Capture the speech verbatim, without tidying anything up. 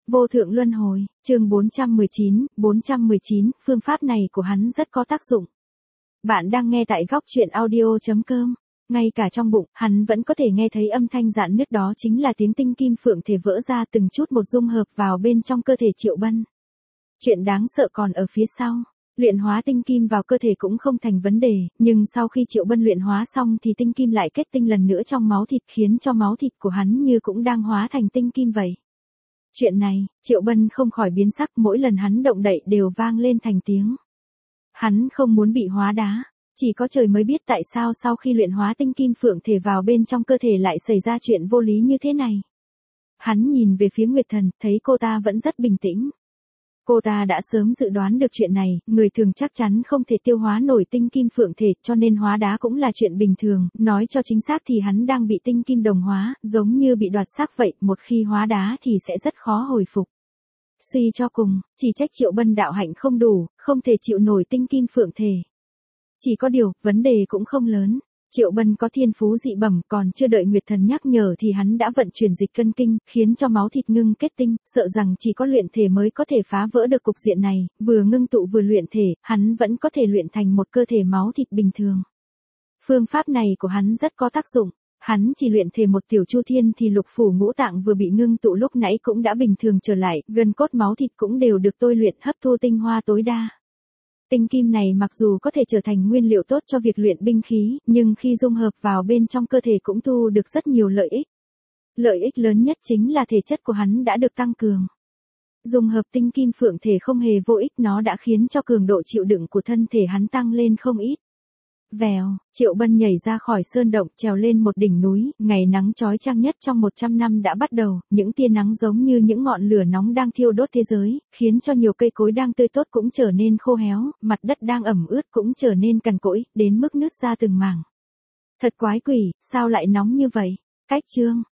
Vô thượng luân hồi, chương bốn trăm mười chín, bốn trăm mười chín, phương pháp này của hắn rất có tác dụng. Bạn đang nghe tại góc truyện audio.com. Ngay cả trong bụng, hắn vẫn có thể nghe thấy âm thanh rạn nứt, đó chính là tiếng tinh kim phượng thể vỡ ra từng chút một dung hợp vào bên trong cơ thể Triệu Bân. Chuyện đáng sợ còn ở phía sau. Luyện hóa tinh kim vào cơ thể cũng không thành vấn đề, nhưng sau khi Triệu Bân luyện hóa xong thì tinh kim lại kết tinh lần nữa trong máu thịt, khiến cho máu thịt của hắn như cũng đang hóa thành tinh kim vậy. Chuyện này, Triệu Bân không khỏi biến sắc, mỗi lần hắn động đậy đều vang lên thành tiếng. Hắn không muốn bị hóa đá, chỉ có trời mới biết tại sao sau khi luyện hóa tinh kim phượng thể vào bên trong cơ thể lại xảy ra chuyện vô lý như thế này. Hắn nhìn về phía Nguyệt Thần, thấy cô ta vẫn rất bình tĩnh. Cô ta đã sớm dự đoán được chuyện này, người thường chắc chắn không thể tiêu hóa nổi tinh kim phượng thể, cho nên hóa đá cũng là chuyện bình thường, nói cho chính xác thì hắn đang bị tinh kim đồng hóa, giống như bị đoạt xác vậy, một khi hóa đá thì sẽ rất khó hồi phục. Suy cho cùng, chỉ trách Triệu Bân đạo hạnh không đủ, không thể chịu nổi tinh kim phượng thể. Chỉ có điều, vấn đề cũng không lớn. Triệu Bân có thiên phú dị bẩm, còn chưa đợi Nguyệt Thần nhắc nhở thì hắn đã vận chuyển dịch cân kinh, khiến cho máu thịt ngưng kết tinh, sợ rằng chỉ có luyện thể mới có thể phá vỡ được cục diện này, vừa ngưng tụ vừa luyện thể, hắn vẫn có thể luyện thành một cơ thể máu thịt bình thường. Phương pháp này của hắn rất có tác dụng, hắn chỉ luyện thể một tiểu chu thiên thì lục phủ ngũ tạng vừa bị ngưng tụ lúc nãy cũng đã bình thường trở lại, gân cốt máu thịt cũng đều được tôi luyện hấp thu tinh hoa tối đa. Tinh kim này mặc dù có thể trở thành nguyên liệu tốt cho việc luyện binh khí, nhưng khi dung hợp vào bên trong cơ thể cũng thu được rất nhiều lợi ích. Lợi ích lớn nhất chính là thể chất của hắn đã được tăng cường. Dung hợp tinh kim phượng thể không hề vô ích, nó đã khiến cho cường độ chịu đựng của thân thể hắn tăng lên không ít. Vèo, Triệu Bân nhảy ra khỏi sơn động, trèo lên một đỉnh núi, ngày nắng chói chang nhất trong một trăm năm đã bắt đầu, những tia nắng giống như những ngọn lửa nóng đang thiêu đốt thế giới, khiến cho nhiều cây cối đang tươi tốt cũng trở nên khô héo, mặt đất đang ẩm ướt cũng trở nên cằn cỗi, đến mức nứt ra từng mảng. Thật quái quỷ, sao lại nóng như vậy? Cách chương,